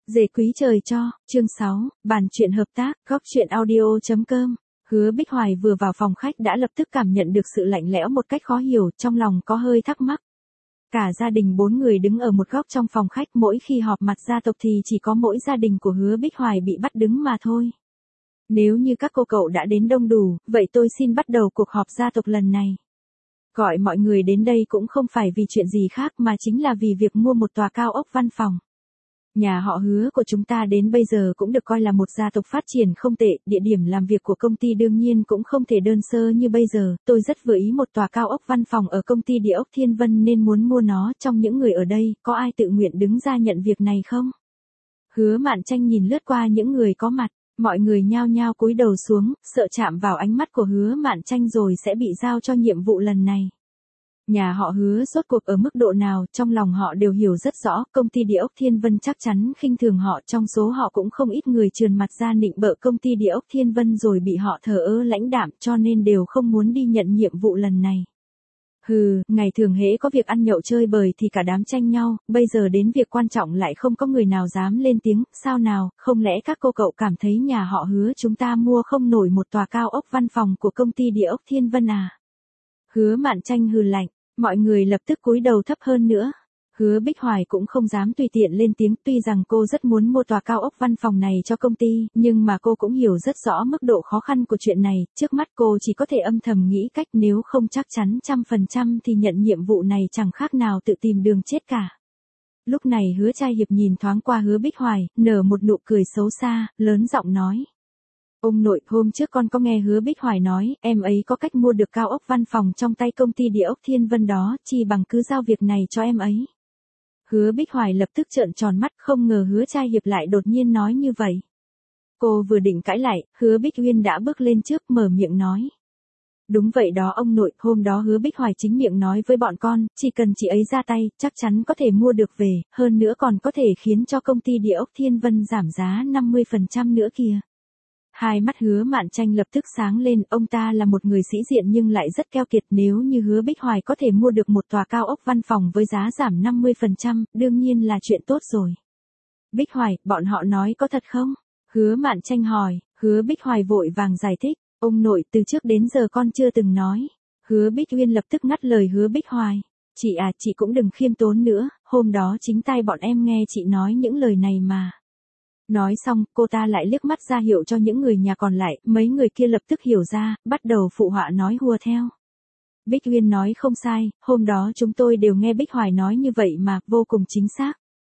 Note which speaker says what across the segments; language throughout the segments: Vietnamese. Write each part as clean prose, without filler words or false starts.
Speaker 1: Dề quý trời cho, chương 6, bàn chuyện hợp tác, góc chuyện audio.com. Hứa Bích Hoài vừa vào phòng khách đã lập tức cảm nhận được sự lạnh lẽo một cách khó hiểu, trong lòng có hơi thắc mắc. Cả gia đình 4 người đứng ở một góc trong phòng khách, mỗi khi họp mặt gia tộc thì chỉ có mỗi gia đình của Hứa Bích Hoài bị bắt đứng mà thôi. Nếu như các cô cậu đã đến đông đủ, vậy tôi xin bắt đầu cuộc họp gia tộc lần này. Gọi mọi người đến đây cũng không phải vì chuyện gì khác mà chính là vì việc mua một tòa cao ốc văn phòng. Nhà họ Hứa của chúng ta đến bây giờ cũng được coi là một gia tộc phát triển không tệ, địa điểm làm việc của công ty đương nhiên cũng không thể đơn sơ như bây giờ, tôi rất vừa ý một tòa cao ốc văn phòng ở công ty Địa ốc Thiên Vân nên muốn mua nó. Trong những người ở đây, có ai tự nguyện đứng ra nhận việc này không? Hứa Mạn Tranh nhìn lướt qua những người có mặt, mọi người nhao nhao cúi đầu xuống, sợ chạm vào ánh mắt của Hứa Mạn Tranh rồi sẽ bị giao cho nhiệm vụ lần này. Nhà họ Hứa rốt cuộc ở mức độ nào, trong lòng họ đều hiểu rất rõ, công ty Địa ốc Thiên Vân chắc chắn khinh thường họ, trong số họ cũng không ít người trườn mặt ra nịnh bợ công ty Địa ốc Thiên Vân rồi bị họ thờ ơ lãnh đạm, cho nên đều không muốn đi nhận nhiệm vụ lần này. Hừ, ngày thường hễ có việc ăn nhậu chơi bời thì cả đám tranh nhau, bây giờ đến việc quan trọng lại không có người nào dám lên tiếng, sao nào, không lẽ các cô cậu cảm thấy nhà họ Hứa chúng ta mua không nổi một tòa cao ốc văn phòng của công ty Địa ốc Thiên Vân à? Hứa Mạn Tranh hừ lạnh. Mọi người lập tức cúi đầu thấp hơn nữa. Hứa Bích Hoài cũng không dám tùy tiện lên tiếng, tuy rằng cô rất muốn mua tòa cao ốc văn phòng này cho công ty, nhưng mà cô cũng hiểu rất rõ mức độ khó khăn của chuyện này, trước mắt cô chỉ có thể âm thầm nghĩ cách, nếu không chắc chắn 100% thì nhận nhiệm vụ này chẳng khác nào tự tìm đường chết cả. Lúc này Hứa Trai Hiệp nhìn thoáng qua Hứa Bích Hoài, nở một nụ cười xấu xa, lớn giọng nói. Ông nội, hôm trước con có nghe Hứa Bích Hoài nói, em ấy có cách mua được cao ốc văn phòng trong tay công ty Địa ốc Thiên Vân đó, chi bằng cứ giao việc này cho em ấy. Hứa Bích Hoài lập tức trợn tròn mắt, không ngờ Hứa Trai Hiệp lại đột nhiên nói như vậy. Cô vừa định cãi lại, Hứa Bích Uyên đã bước lên trước mở miệng nói. Đúng vậy đó ông nội, hôm đó Hứa Bích Hoài chính miệng nói với bọn con, chỉ cần chị ấy ra tay, chắc chắn có thể mua được về, hơn nữa còn có thể khiến cho công ty Địa ốc Thiên Vân giảm giá 50% nữa kìa. Hai mắt Hứa Mạn Tranh lập tức sáng lên, ông ta là một người sĩ diện nhưng lại rất keo kiệt, nếu như Hứa Bích Hoài có thể mua được một tòa cao ốc văn phòng với giá giảm 50%, đương nhiên là chuyện tốt rồi. Bích Hoài, bọn họ nói có thật không? Hứa Mạn Tranh hỏi. Hứa Bích Hoài vội vàng giải thích, ông nội, từ trước đến giờ con chưa từng nói. Hứa Bích Uyên lập tức ngắt lời Hứa Bích Hoài. Chị à, chị cũng đừng khiêm tốn nữa, hôm đó chính tai bọn em nghe chị nói những lời này mà. Nói xong, cô ta lại liếc mắt ra hiệu cho những người nhà còn lại, mấy người kia lập tức hiểu ra, bắt đầu phụ họa nói hùa theo. Bích Uyên nói không sai, hôm đó chúng tôi đều nghe Bích Hoài nói như vậy mà, vô cùng chính xác.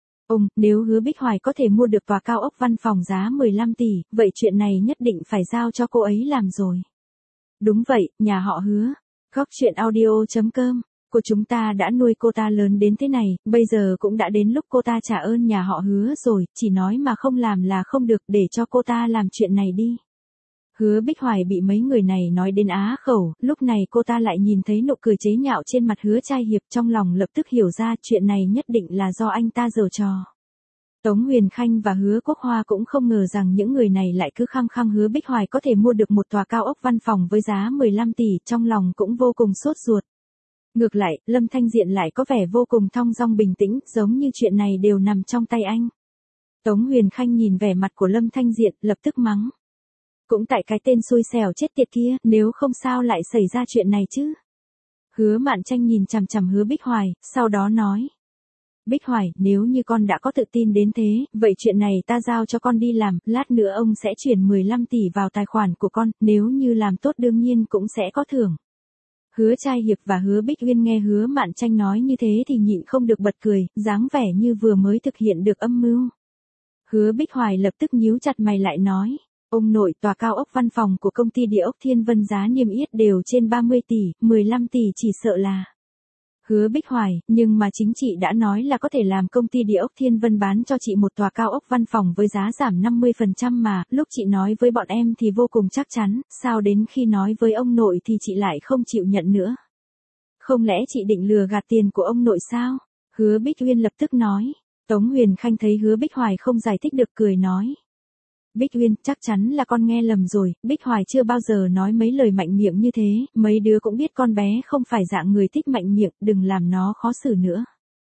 Speaker 1: Nếu Hứa Bích Hoài có thể mua được tòa cao ốc văn phòng giá 15 tỷ, vậy chuyện này nhất định phải giao cho cô ấy làm rồi. Đúng vậy, nhà họ Hứa. Góc chuyện audio.com. Của chúng ta đã nuôi cô ta lớn đến thế này, bây giờ cũng đã đến lúc cô ta trả ơn nhà họ Hứa rồi, chỉ nói mà không làm là không được, để cho cô ta làm chuyện này đi. Hứa Bích Hoài bị mấy người này nói đến á khẩu, lúc này cô ta lại nhìn thấy nụ cười chế nhạo trên mặt Hứa Trai Hiệp, trong lòng lập tức hiểu ra chuyện này nhất định là do anh ta giở trò. Tống Huyền Khanh và Hứa Quốc Hoa cũng không ngờ rằng những người này lại cứ khăng khăng Hứa Bích Hoài có thể mua được một tòa cao ốc văn phòng với giá 15 tỷ, trong lòng cũng vô cùng sốt ruột. Ngược lại, Lâm Thanh Diện lại có vẻ vô cùng thong dong bình tĩnh, giống như chuyện này đều nằm trong tay anh. Tống Huyền Khanh nhìn vẻ mặt của Lâm Thanh Diện, lập tức mắng. Cũng tại cái tên xui xẻo chết tiệt kia, nếu không sao lại xảy ra chuyện này chứ. Hứa Mạn Tranh nhìn chằm chằm Hứa Bích Hoài, sau đó nói. Bích Hoài, nếu như con đã có tự tin đến thế, vậy chuyện này ta giao cho con đi làm, lát nữa ông sẽ chuyển 15 tỷ vào tài khoản của con, nếu như làm tốt đương nhiên cũng sẽ có thưởng. Hứa Trai Hiệp và Hứa Bích Uyên nghe Hứa Mạn Tranh nói như thế thì nhịn không được bật cười, dáng vẻ như vừa mới thực hiện được âm mưu. Hứa Bích Hoài lập tức nhíu chặt mày lại nói, ông nội, tòa cao ốc văn phòng của công ty Địa ốc Thiên Vân giá niêm yết đều trên 30 tỷ, 15 tỷ chỉ sợ là. Hứa Bích Hoài, nhưng mà chính chị đã nói là có thể làm công ty Địa ốc Thiên Vân bán cho chị một tòa cao ốc văn phòng với giá giảm 50% mà, lúc chị nói với bọn em thì vô cùng chắc chắn, sao đến khi nói với ông nội thì chị lại không chịu nhận nữa. Không lẽ chị định lừa gạt tiền của ông nội sao? Hứa Bích Uyên lập tức nói. Tống Huyền Khanh thấy Hứa Bích Hoài không giải thích được cười nói. Bích Uyên, chắc chắn là con nghe lầm rồi, Bích Hoài chưa bao giờ nói mấy lời mạnh miệng như thế, mấy đứa cũng biết con bé không phải dạng người thích mạnh miệng, đừng làm nó khó xử nữa.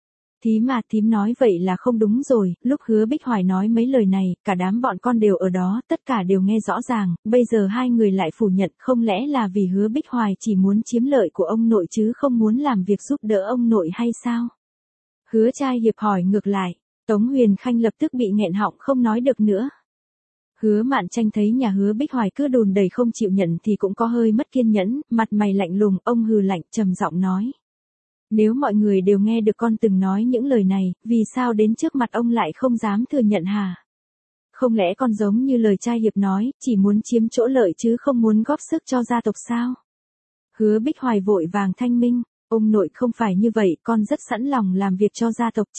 Speaker 1: Thím nói vậy là không đúng rồi, lúc Hứa Bích Hoài nói mấy lời này, cả đám bọn con đều ở đó, tất cả đều nghe rõ ràng, bây giờ hai người lại phủ nhận, không lẽ là vì Hứa Bích Hoài chỉ muốn chiếm lợi của ông nội chứ không muốn làm việc giúp đỡ ông nội hay sao? Hứa Trai Hiệp hỏi ngược lại, Tống Huyền Khanh lập tức bị nghẹn họng không nói được nữa. Hứa Mạn Tranh thấy nhà Hứa Bích Hoài cứ đùn đầy không chịu nhận thì cũng có hơi mất kiên nhẫn, mặt mày lạnh lùng, ông hừ lạnh trầm giọng nói. Nếu mọi người đều nghe được con từng nói những lời này, vì sao đến trước mặt ông lại không dám thừa nhận hả? Không lẽ con giống như lời Trai Hiệp nói, chỉ muốn chiếm chỗ lợi chứ không muốn góp sức cho gia tộc sao? Hứa Bích Hoài vội vàng thanh minh, ông nội không phải như vậy, con rất sẵn lòng làm việc cho gia tộc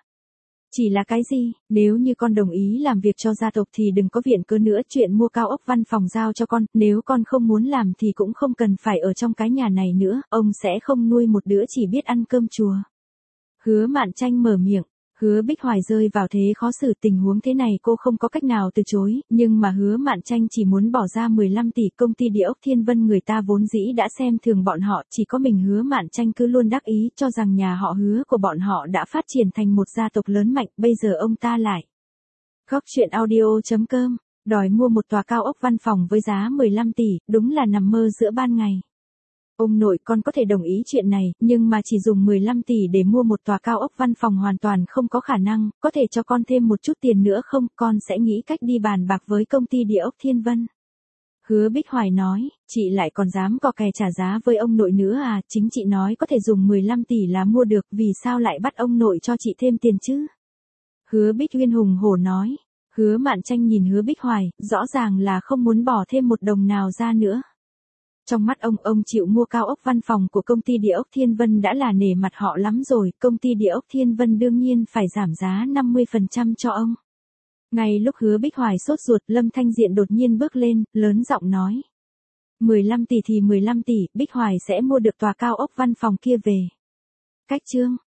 Speaker 1: Chỉ là cái gì, nếu như con đồng ý làm việc cho gia tộc thì đừng có viện cớ nữa chuyện mua cao ốc văn phòng giao cho con, nếu con không muốn làm thì cũng không cần phải ở trong cái nhà này nữa, ông sẽ không nuôi một đứa chỉ biết ăn cơm chùa. Hứa Mạn Tranh mở miệng, Hứa Bích Hoài rơi vào thế khó xử, tình huống thế này cô không có cách nào từ chối, nhưng mà Hứa Mạn Tranh chỉ muốn bỏ ra 15 tỷ, công ty địa ốc Thiên Vân người ta vốn dĩ đã xem thường bọn họ, chỉ có mình Hứa Mạn Tranh cứ luôn đắc ý cho rằng nhà họ Hứa của bọn họ đã phát triển thành một gia tộc lớn mạnh, bây giờ ông ta lại. Góc truyện audio.com, đòi mua một tòa cao ốc văn phòng với giá 15 tỷ, đúng là nằm mơ giữa ban ngày. Ông nội con có thể đồng ý chuyện này, nhưng mà chỉ dùng 15 tỷ để mua một tòa cao ốc văn phòng hoàn toàn không có khả năng, có thể cho con thêm một chút tiền nữa không, con sẽ nghĩ cách đi bàn bạc với công ty địa ốc Thiên Vân. Hứa Bích Hoài nói, chị lại còn dám cò kè trả giá với ông nội nữa à, chính chị nói có thể dùng 15 tỷ là mua được, vì sao lại bắt ông nội cho chị thêm tiền chứ? Hứa Bích Uyên hùng hổ nói, Hứa Mạn Tranh nhìn Hứa Bích Hoài, rõ ràng là không muốn bỏ thêm một đồng nào ra nữa. Trong mắt ông chịu mua cao ốc văn phòng của công ty địa ốc Thiên Vân đã là nể mặt họ lắm rồi, công ty địa ốc Thiên Vân đương nhiên phải giảm giá 50% cho ông. Ngay lúc Hứa Bích Hoài sốt ruột, Lâm Thanh Diện đột nhiên bước lên, lớn giọng nói. 15 tỷ thì 15 tỷ, Bích Hoài sẽ mua được tòa cao ốc văn phòng kia về. Cách chương.